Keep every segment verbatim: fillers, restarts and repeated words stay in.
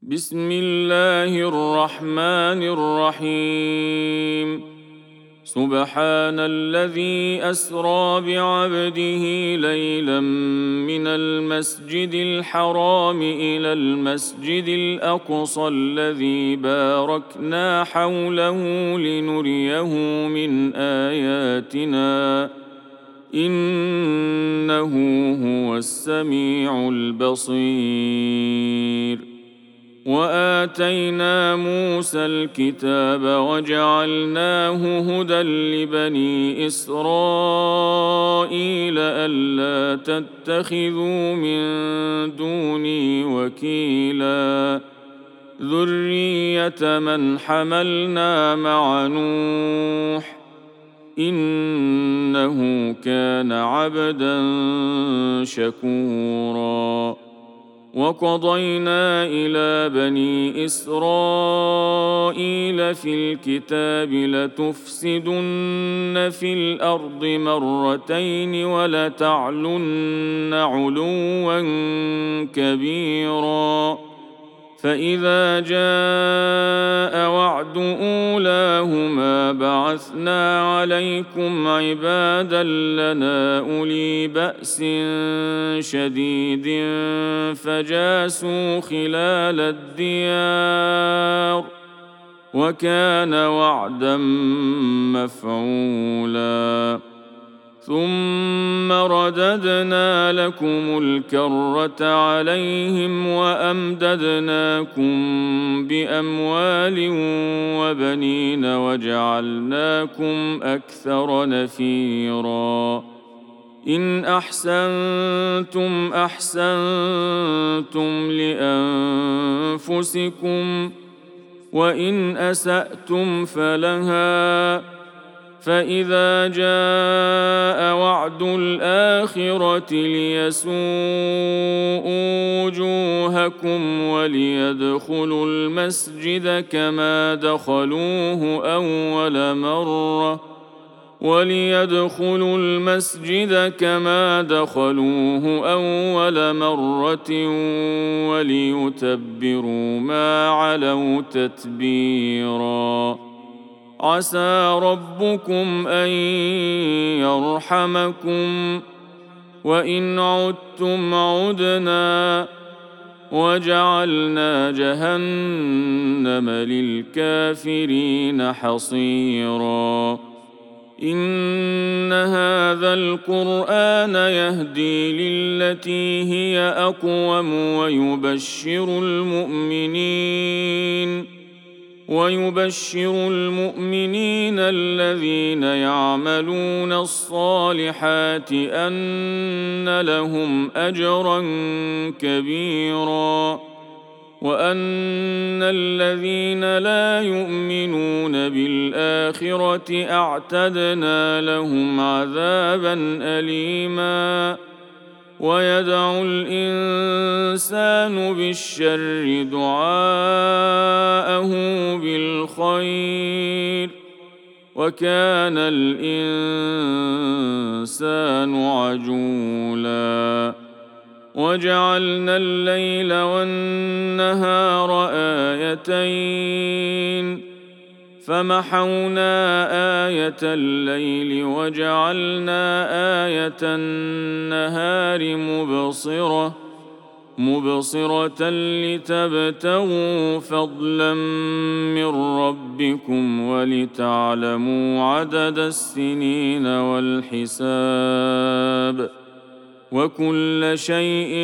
بسم الله الرحمن الرحيم. سبحان الذي أسرى بعبده ليلا من المسجد الحرام إلى المسجد الأقصى الذي باركنا حوله لنريه من آياتنا إنه هو السميع البصير. وآتينا موسى الكتاب وجعلناه هدى لبني إسرائيل ألا تتخذوا من دوني وكيلا ذرية من حملنا مع نوح إنه كان عبدا شكورا. وقضينا إلى بني إسرائيل في الكتاب لتفسدن في الأرض مرتين ولتعلن علوا كبيرا فإذا جاء وعد أولاهما بعثنا عليكم عبادا لنا أولي بأس شديد فجاسوا خلال الديار وكان وعدا مفعولا. ثم رددنا لكم الكرة عليهم وأمددناكم بأموال وبنين وجعلناكم أكثر نفيرا. إن أحسنتم أحسنتم لأنفسكم وإن أسأتم فلها فإذا جاء وعد الآخرة ليسوءوا وجوهكم وليدخلوا المسجد كما دخلوه أول مرة وليدخلوا المسجد كما دخلوه أول مرة وليتبروا ما علوا تتبيرا. عسى ربكم أن يرحمكم وإن عدتم عدنا وجعلنا جهنم للكافرين حصيرا. إن هذا القرآن يهدي للتي هي أقوم ويبشر المؤمنين ويبشر المؤمنين الذين يعملون الصالحات أن لهم أجرا كبيرا وأن الذين لا يؤمنون بالآخرة أعتدنا لهم عذابا أليما. ويدعو الإنسان بالشر دعاءه بالخير وكان الإنسان عجولا. وجعلنا الليل والنهار آيتين فمحونا آية الليل وجعلنا آية النهار مبصرة مبصرة لتبتغوا فضلا من ربكم ولتعلموا عدد السنين والحساب وكل شيء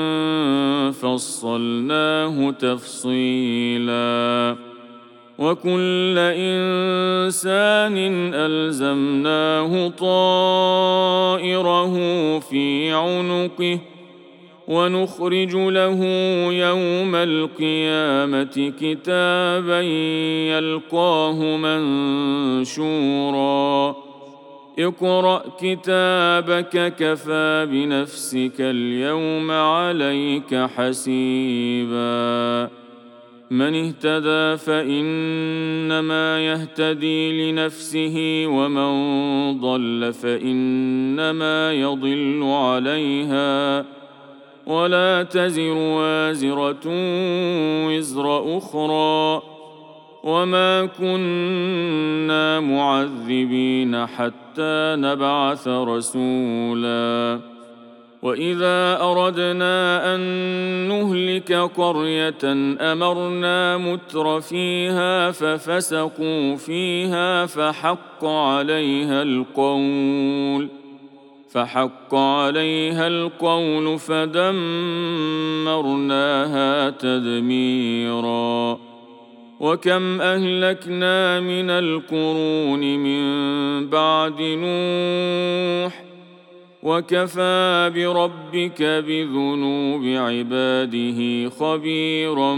فصلناه تفصيلا. وكل إنسان ألزمناه طائره في عنقه ونخرج له يوم القيامة كتابا يلقاه منشورا. اقرأ كتابك كفى بنفسك اليوم عليك حسيبا. من اهتدى فإنما يهتدي لنفسه ومن ضل فإنما يضل عليها ولا تزر وازرة وزر أخرى، وما كنا معذبين حتى نبعث رسولا. وإذا أردنا أن نهلك قرية أمرنا متر فيها ففسقوا فيها فحق عليها القول فحق عليها القول فدمرناها تدميرا. وكم أهلكنا من القرون من بعد نوح، وكفى بربك بذنوب عباده خبيرا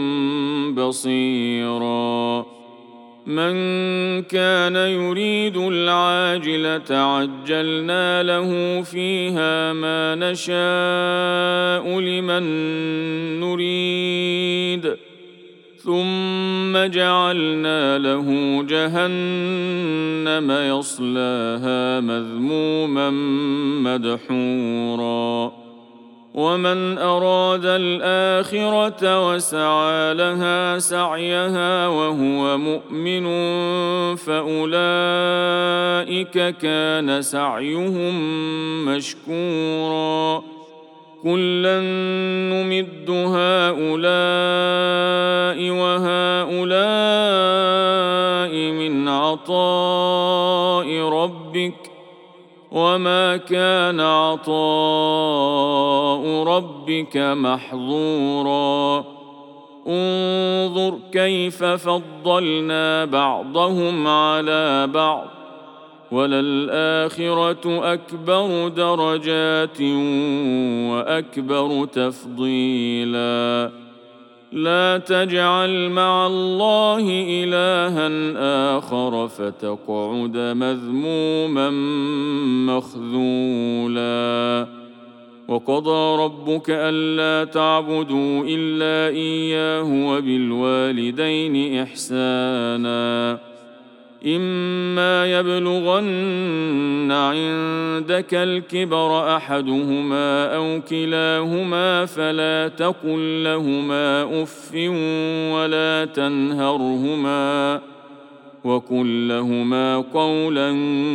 بصيرا. من كان يريد العاجلة عجلنا له فيها ما نشاء لمن نريد، ثم جعلنا له جهنم يصلاها مذموما مدحورا. ومن أراد الآخرة وسعى لها سعيها وهو مؤمن فأولئك كان سعيهم مشكورا. كلا نمد هؤلاء وهؤلاء من عطاء ربك، وما كان عطاء ربك محظورا. انظر كيف فضلنا بعضهم على بعض، وللآخرة أكبر درجات وأكبر تفضيلا. لا تجعل مع الله إلها آخر فتقعد مذموما مخذولا. وقضى ربك ألا تعبدوا إلا إياه وبالوالدين إحسانا. إما يبلغن عندك الكبر أحدهما أو كلاهما فلا تقل لهما أف ولا تنهرهما، وقل لهما قولا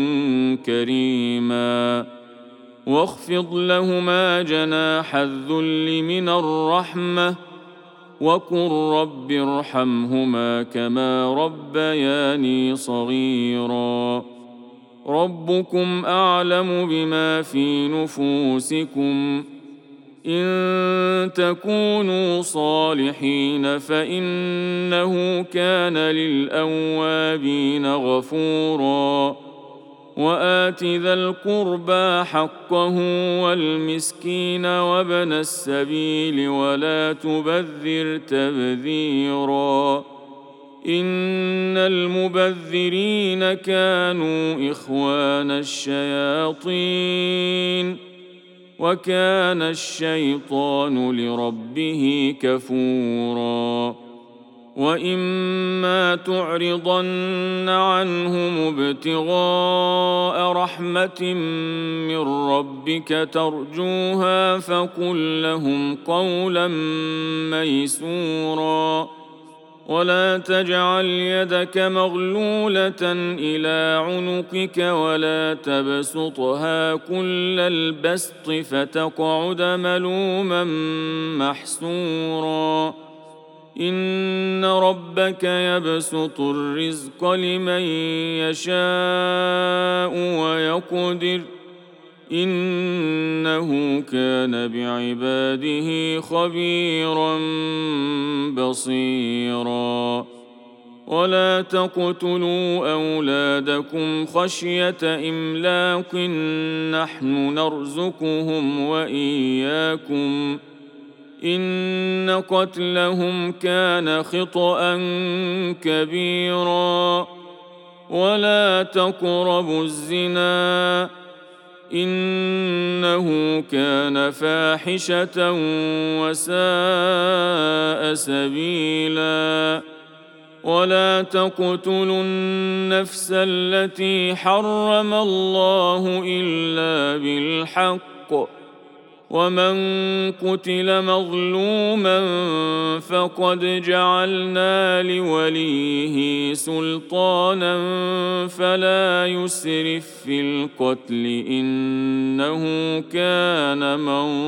كريما. واخفض لهما جناح الذل من الرحمة، وقل رب ارحمهما كما ربياني صغيرا. ربكم أعلم بما في نفوسكم، إن تكونوا صالحين فإنه كان للأوابين غفورا. وآت ذا القربى حقه والمسكين وابن السبيل ولا تبذر تبذيرا. إن المبذرين كانوا إخوان الشياطين، وكان الشيطان لربه كفورا. وإما تعرضن عنهم ابتغاء رحمة من ربك ترجوها فقل لهم قولا ميسورا. ولا تجعل يدك مغلولة إلى عنقك ولا تبسطها كل البسط فتقعد ملوما محسورا. إن ربك يبسط الرزق لمن يشاء ويقدر، إنه كان بعباده خبيرا بصيرا. ولا تقتلوا أولادكم خشية إملاق نحن نرزقهم وإياكم، إن قتلهم كان خطأ كبيرا. ولا تقربوا الزنا إنه كان فاحشة وساء سبيلا. ولا تقتلوا النفس التي حرم الله إلا بالحق، ومن قتل مظلوما فقد جعلنا لوليه سلطانا فلا يسرف في القتل إنه كان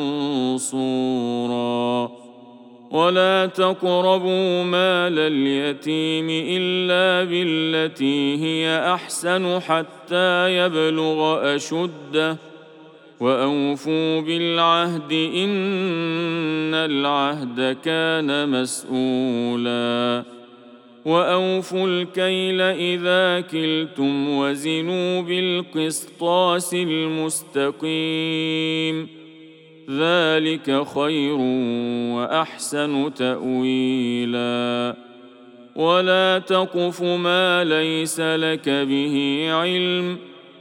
منصورا ولا تقربوا مال اليتيم إلا بالتي هي أحسن حتى يبلغ أشده وأوفوا بالعهد إن العهد كان مسؤولا وأوفوا الكيل إذا كلتم وزنوا بالقسطاس المستقيم ذلك خير وأحسن تأويلا ولا تقف ما ليس لك به علم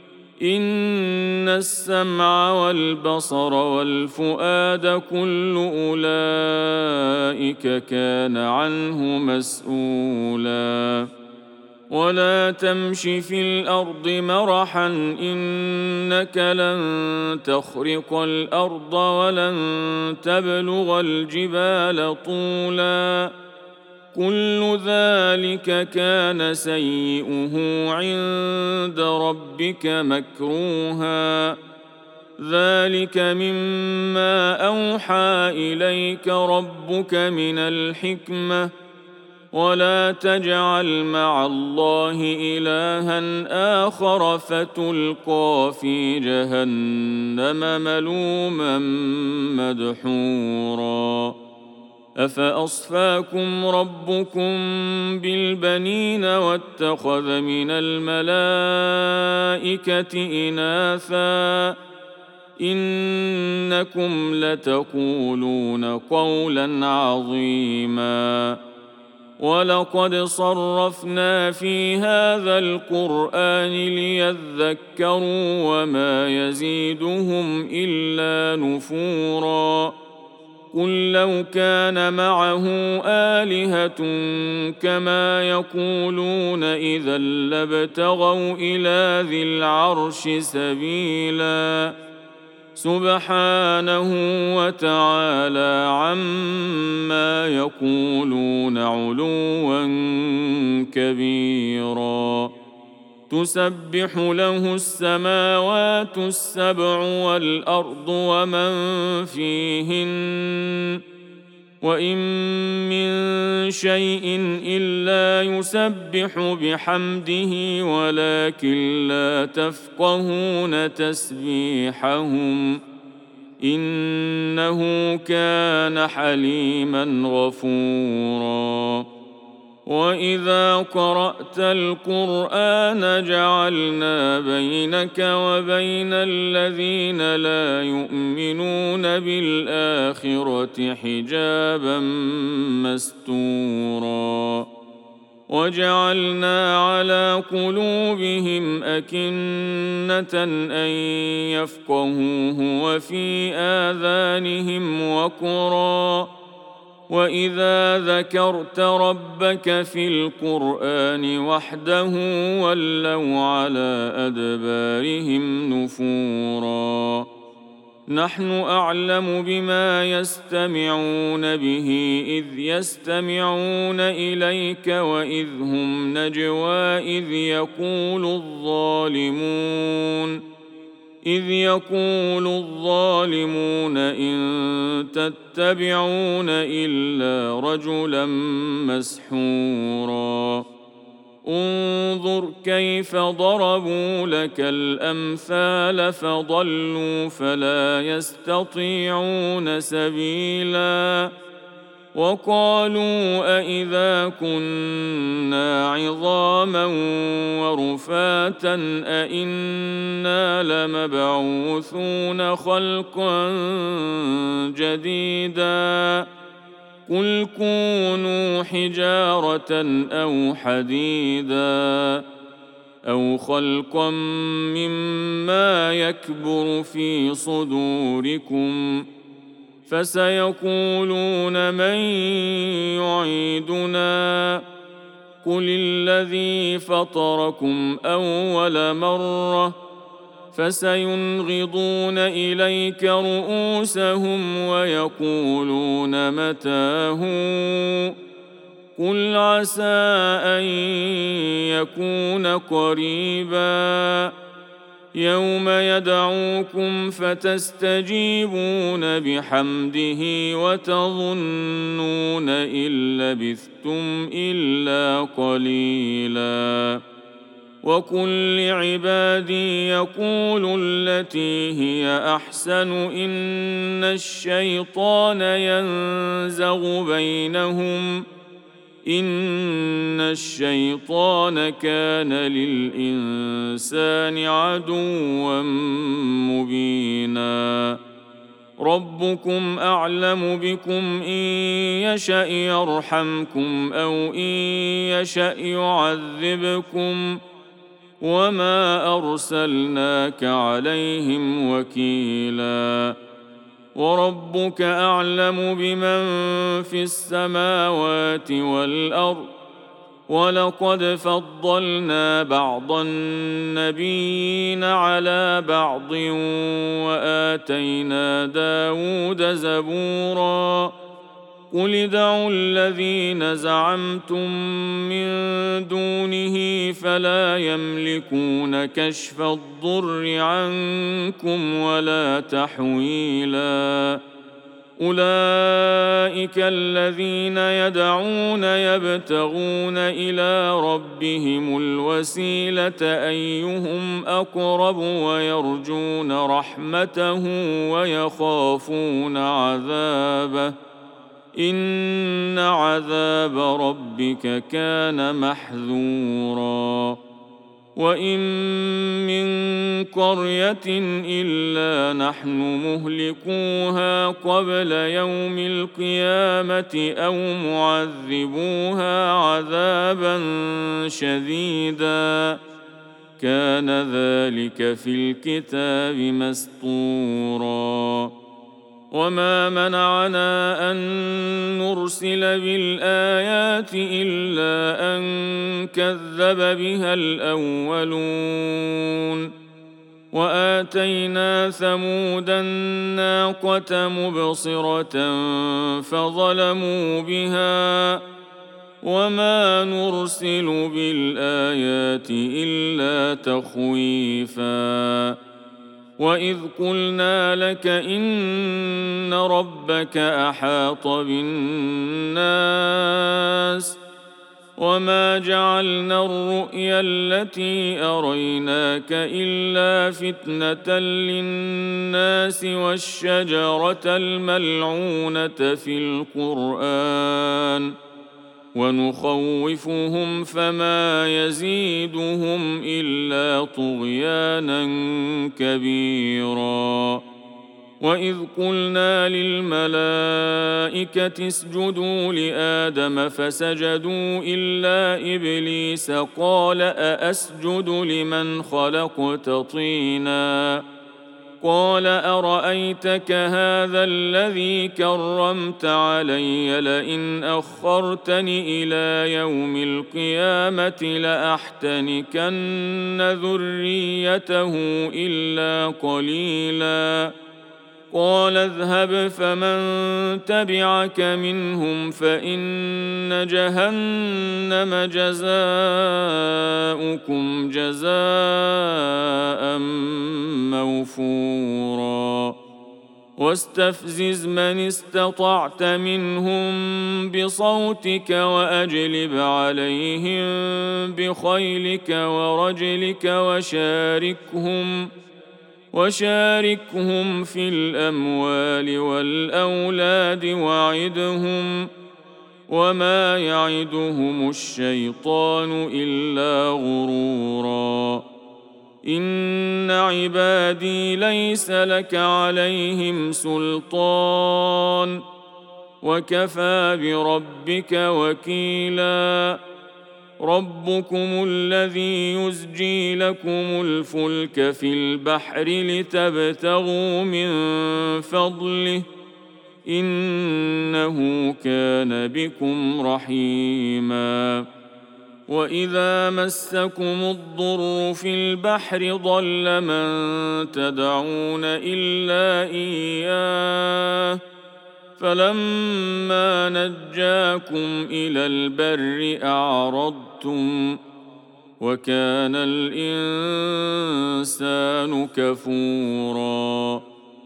إن السمع والبصر والفؤاد كل أولئك كان عنه مسؤولا ولا تمش في الأرض مرحا إنك لن تخرق الأرض ولن تبلغ الجبال طولا كل ذلك كان سيئه عند ربك مكروها ذلك مما أوحى إليك ربك من الحكمة ولا تجعل مع الله إلها آخر فتلقى في جهنم ملوما مدحورا أفأصفاكم ربكم بالبنين واتخذ من الملائكة إناثا إنكم لتقولون قولا عظيما ولقد صرفنا في هذا القرآن ليذكروا وما يزيدهم إلا نفورا قل لو كان معه آلهة كما يقولون إذا لابتغوا إلى ذي العرش سبيلا سبحانه وتعالى عما يقولون علوا كبيرا تسبح له السماوات السبع والأرض ومن فيهن وإن من شيء إلا يسبح بحمده ولكن لا تفقهون تسبيحهم إنه كان حليما غفورا وإذا قرأت القرآن جعلنا بينك وبين الذين لا يؤمنون بالآخرة حجابا مستورا وجعلنا على قلوبهم أكنة أن يفقهوه وفي آذانهم وقرا وإذا ذكرت ربك في القرآن وحده ولوا على أدبارهم نفورا نحن أعلم بما يستمعون به إذ يستمعون إليك وإذ هم نجوى إذ يقول الظالمون إذ يقول الظالمون إن تتبعون إلا رجلا مسحورا انظر كيف ضربوا لك الأمثال فضلوا فلا يستطيعون سبيلا وقالوا أإذا كنا عظاما ورفاتا أإنا لمبعوثون خلقا جديدا قل كونوا حجارة أو حديدا أو خلقا مما يكبر في صدوركم فسيقولون من يعيدنا قل الذي فطركم أول مرة فسينغضون إليك رؤوسهم ويقولون متى هو قل عسى أن يكون قريبا يوم يدعوكم فتستجيبون بحمده وتظنون إن لبثتم إلا قليلا وقل لعبادي يقولوا التي هي أحسن إن الشيطان ينزغ بينهم إن الشيطان كان للإنسان عدوا مبينا ربكم أعلم بكم إن يشأ يرحمكم أو إن يشأ يعذبكم وما أرسلناك عليهم وكيلا وربك أعلم بمن في السماوات والأرض ولقد فضلنا بعض النبيين على بعض وآتينا داود زبورا قل ادعوا الذين زعمتم من دونه فلا يملكون كشف الضر عنكم ولا تحويلا أولئك الذين يدعون يبتغون إلى ربهم الوسيلة أيهم أقرب ويرجون رحمته ويخافون عذابه إن عذاب ربك كان محذورا وإن من قرية إلا نحن مهلكوها قبل يوم القيامة أو معذبوها عذابا شديدا كان ذلك في الكتاب مسطورا وما منعنا أن نرسل بالآيات إلا أن كذب بها الأولون وآتينا ثمود الناقة مبصرة فظلموا بها وما نرسل بالآيات إلا تخويفا وإذ قلنا لك إن ربك أحاط بالناس وما جعلنا الرؤيا التي أريناك إلا فتنة للناس والشجرة الملعونة في القرآن ونخوفهم فما يزيدهم إلا طغيانا كبيرا وإذ قلنا للملائكة اسجدوا لآدم فسجدوا إلا إبليس قال أأسجد لمن خلقت طينا قال أرأيتك هذا الذي كرمت علي لئن أخرتني إلى يوم القيامة لأحتنكن ذريته إلا قليلا قال اذهب فمن تبعك منهم فإن جهنم جزاؤكم جزاء موفورا واستفزز من استطعت منهم بصوتك وأجلب عليهم بخيلك ورجلك وشاركهم وشاركهم في الأموال والأولاد وعدهم وما يعدهم الشيطان إلا غرورا إن عبادي ليس لك عليهم سلطان وكفى بربك وكيلا ربكم الذي يزجي لكم الفلك في البحر لتبتغوا من فضله إنه كان بكم رحيما وإذا مسكم الضر في البحر ضل من تدعون إلا إياه فلما نجاكم إلى البر أعرضتم وكان الإنسان كفوراً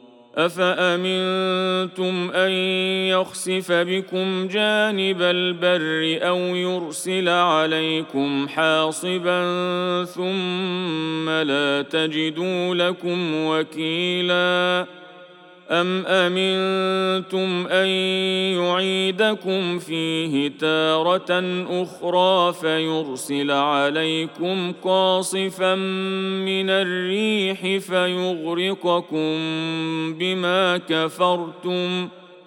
أفأمنتم أن يخسف بكم جانب البر أو يرسل عليكم حاصبا ثم لا تجدوا لكم وكيلا أم أمنتم أن يعيدكم فيه تارة أخرى فيرسل عليكم قاصفا من الريح فيغرقكم بما كفرتم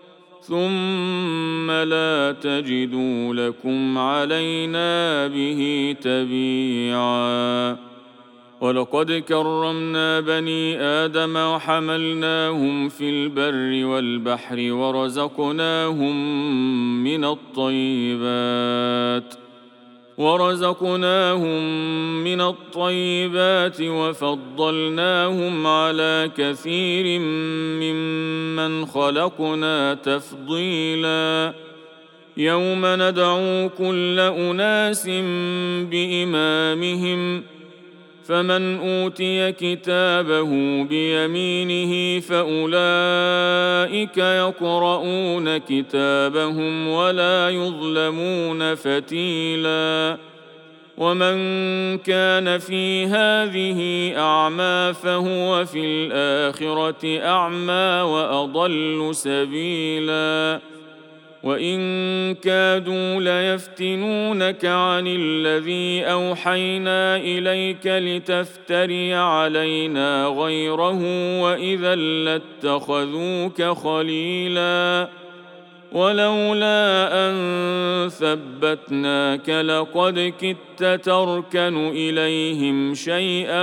ثم لا تجدوا لكم علينا به تبيعا ولقد كرمنا بني آدم وحملناهم في البر والبحر ورزقناهم من الطيبات ورزقناهم من الطيبات وفضلناهم على كثير ممن خلقنا تفضيلا يوم ندعو كل أناس بإمامهم فمن أوتي كتابه بيمينه فأولئك يقرؤون كتابهم ولا يظلمون فتيلا ومن كان في هذه أعمى فهو في الآخرة أعمى وأضل سبيلا وإن كادوا ليفتنونك عن الذي أوحينا إليك لتفتري علينا غيره وإذا لاتخذوك خليلا ولولا أن ثبتناك لقد كدت تركن إليهم شيئا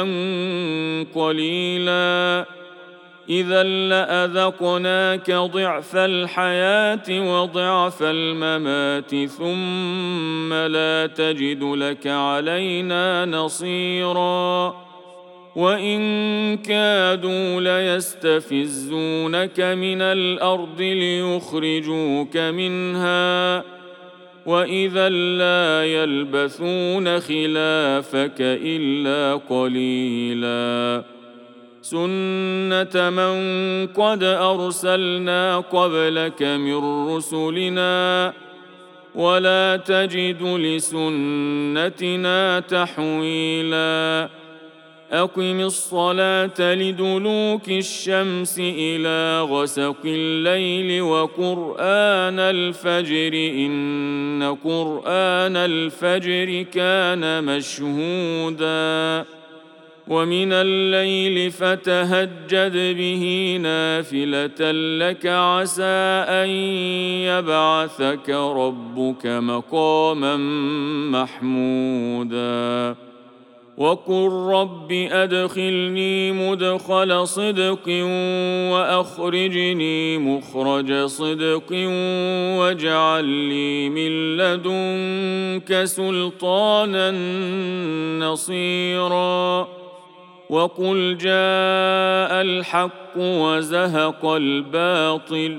قليلا إذا لأذقناك ضعف الحياة وضعف الممات ثم لا تجد لك علينا نصيرا وإن كادوا ليستفزونك من الأرض ليخرجوك منها وإذا لا يلبثون خلافك إلا قليلا سنة من قد أرسلنا قبلك من رسلنا ولا تجد لسنتنا تحويلا أقم الصلاة لدلوك الشمس إلى غسق الليل وقرآن الفجر إن قرآن الفجر كان مشهودا ومن الليل فتهجد به نافلة لك عسى أن يبعثك ربك مقاما محمودا وقل رب أدخلني مدخل صدق وأخرجني مخرج صدق واجعل لي من لدنك سلطانا نصيرا وقل جاء الحق وزهق الباطل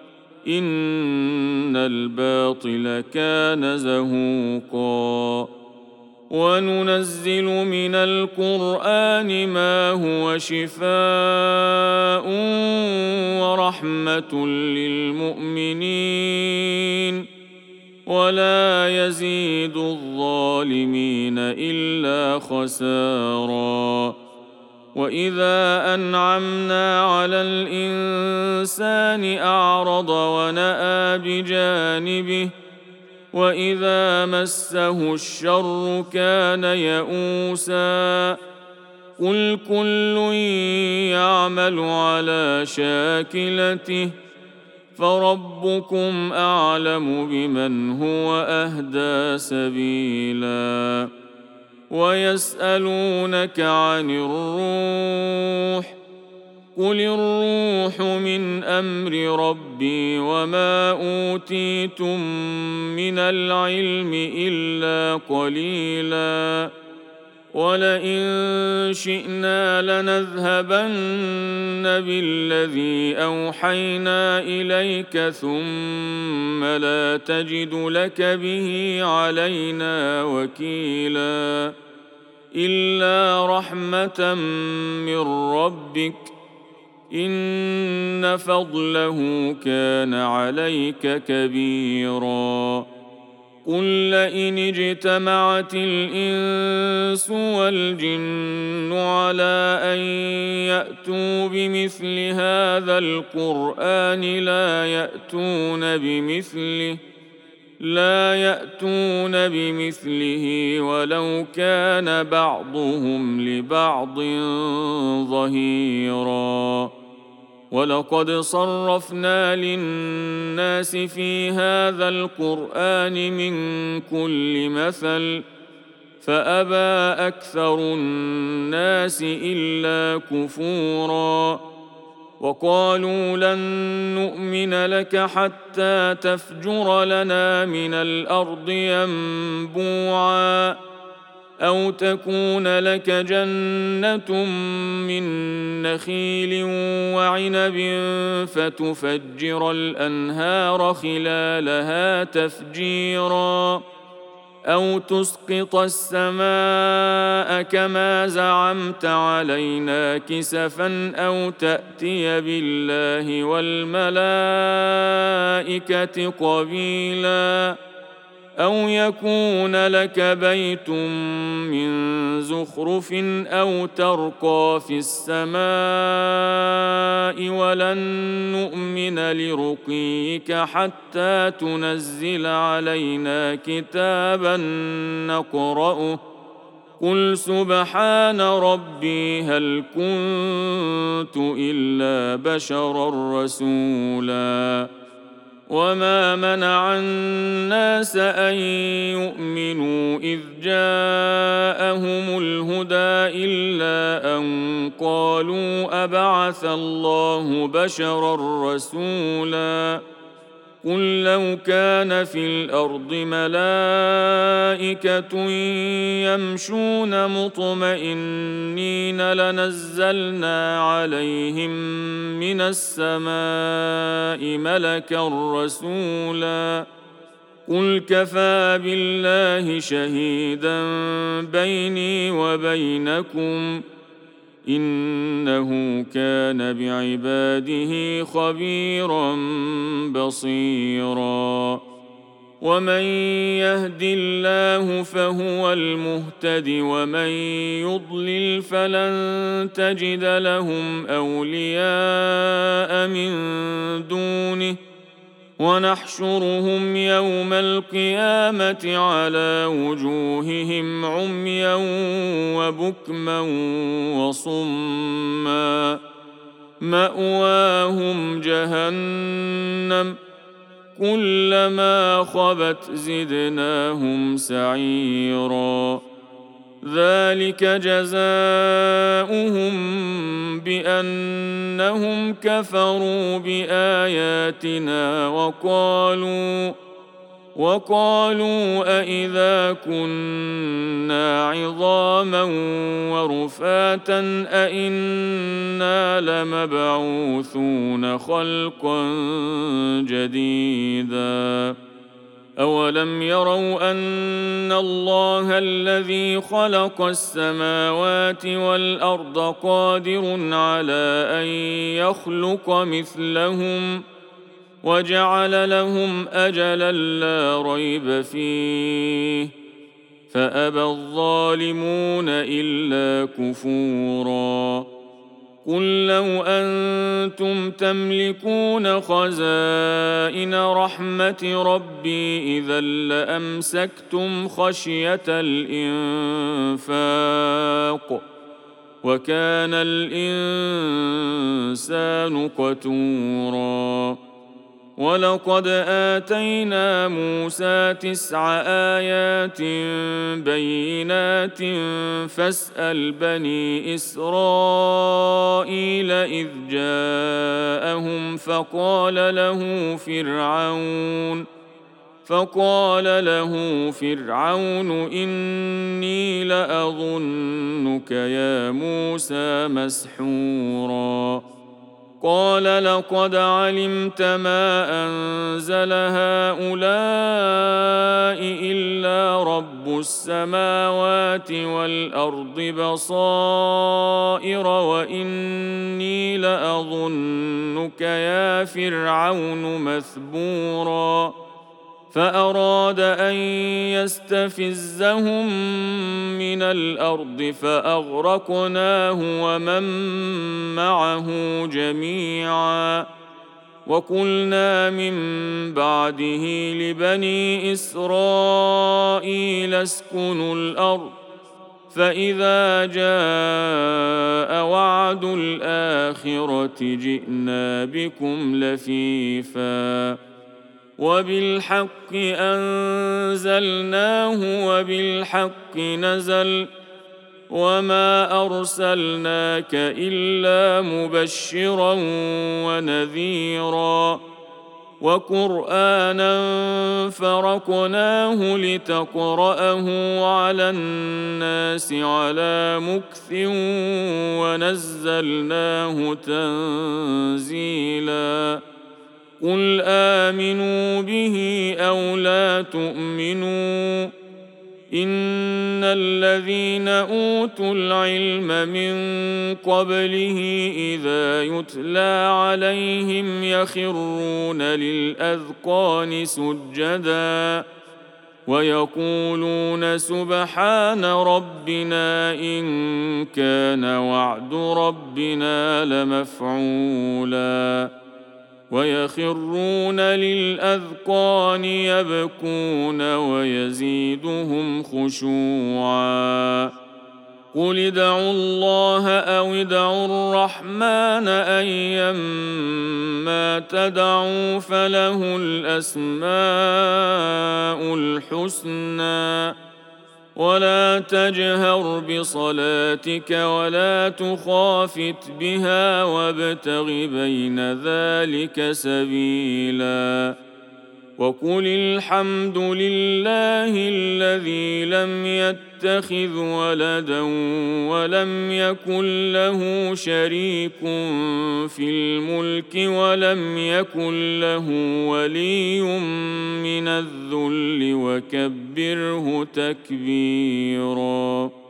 إن الباطل كان زهوقا وننزل من القرآن ما هو شفاء ورحمة للمؤمنين ولا يزيد الظالمين إلا خسارا وإذا أنعمنا على الإنسان أعرض ونأى بجانبه وإذا مسه الشر كان يئوسا قل كل يعمل على شاكلته فربكم أعلم بمن هو أهدى سبيلا ويسألونك عن الروح قل الروح من أمر ربي وما أوتيتم من العلم إلا قليلا ولئن شئنا لنذهبن بالذي أوحينا إليك ثم لا تجد لك به علينا وكيلا إلا رحمة من ربك إن فضله كان عليك كبيرا قل لئن اجتمعت الإنس والجن على أن يأتوا بمثل هذا القرآن لا يأتون بمثله لا يأتون بمثله ولو كان بعضهم لبعض ظهيرا ولقد صرفنا للناس في هذا القرآن من كل مثل فأبى أكثر الناس إلا كفورا وقالوا لن نؤمن لك حتى تفجر لنا من الأرض ينبوعا أو تكون لك جنة من نخيل وعنب فتفجر الأنهار خلالها تفجيرا أو تسقط السماء كما زعمت علينا كسفا أو تأتي بالله والملائكة قبيلا أو يكون لك بيت من زخرف أو ترقى في السماء ولن نؤمن لرقيك حتى تنزل علينا كتابا نقرأه قل سبحان ربي هل كنت إلا بشرا رسولا وما منع الناس أن يؤمنوا إذ جاءهم الهدى إلا أن قالوا أبعث الله بشرا رسولا قل لو كان في الأرض ملائكة يمشون مطمئنين لنزلنا عليهم من السماء ملكا رسولا قل كفى بالله شهيدا بيني وبينكم إنه كان بعباده خبيرا بصيرا ومن يهد الله فهو المهتد ومن يضلل فلن تجد لهم أولياء من دونه ونحشرهم يوم القيامة على وجوههم عميا وبكما وصما مأواهم جهنم كلما خبت زدناهم سعيرا ذلك جزاؤهم بأنهم كفروا بآياتنا وقالوا وقالوا أإذا كنا عظاما ورفاتا أإنا لمبعوثون خلقا جديدا أولم يروا أن الله الذي خلق السماوات والأرض قادر على أن يخلق مثلهم وجعل لهم أجلا لا ريب فيه فأبى الظالمون إلا كفورا قل لو أنتم تملكون خزائن رحمة ربي إذا لأمسكتم خشية الإنفاق وكان الإنسان قتورا ولقد آتينا موسى تسع آيات بينات فاسأل بني إسرائيل إذ جاءهم فقال له فرعون فقال له فرعون إني لأظنك يا موسى مسحورا قال لقد علمت ما أنزل هؤلاء إلا رب السماوات والأرض بصائر وإني لأظنك يا فرعون مثبورا فأراد أن يستفزهم من الأرض فأغرقناه ومن معه جميعا وقلنا من بعده لبني إسرائيل اسكنوا الأرض فإذا جاء وعد الآخرة جئنا بكم لفيفا وبالحق أنزلناه وبالحق نزل وما أرسلناك إلا مبشرا ونذيرا وقرآنا فرقناه لتقرأه على الناس على مكث ونزلناه تنزيلا قل آمنوا به أو لا تؤمنوا إن الذين أوتوا العلم من قبله إذا يتلى عليهم يخرون للأذقان سجدا ويقولون سبحان ربنا إن كان وعد ربنا لمفعولا ويخرون للأذقان يبكون ويزيدهم خشوعا قل ادعوا الله أو ادعوا الرحمن أيما تدعوا فله الأسماء الحسنى ولا تجهر بصلاتك ولا تخافت بها وابتغ بين ذلك سبيلا وقل الحمد لله الذي لم يتخذ ولدا ولم يكن له شريك في الملك ولم يكن له ولي من الذل وكبره تكبيرا.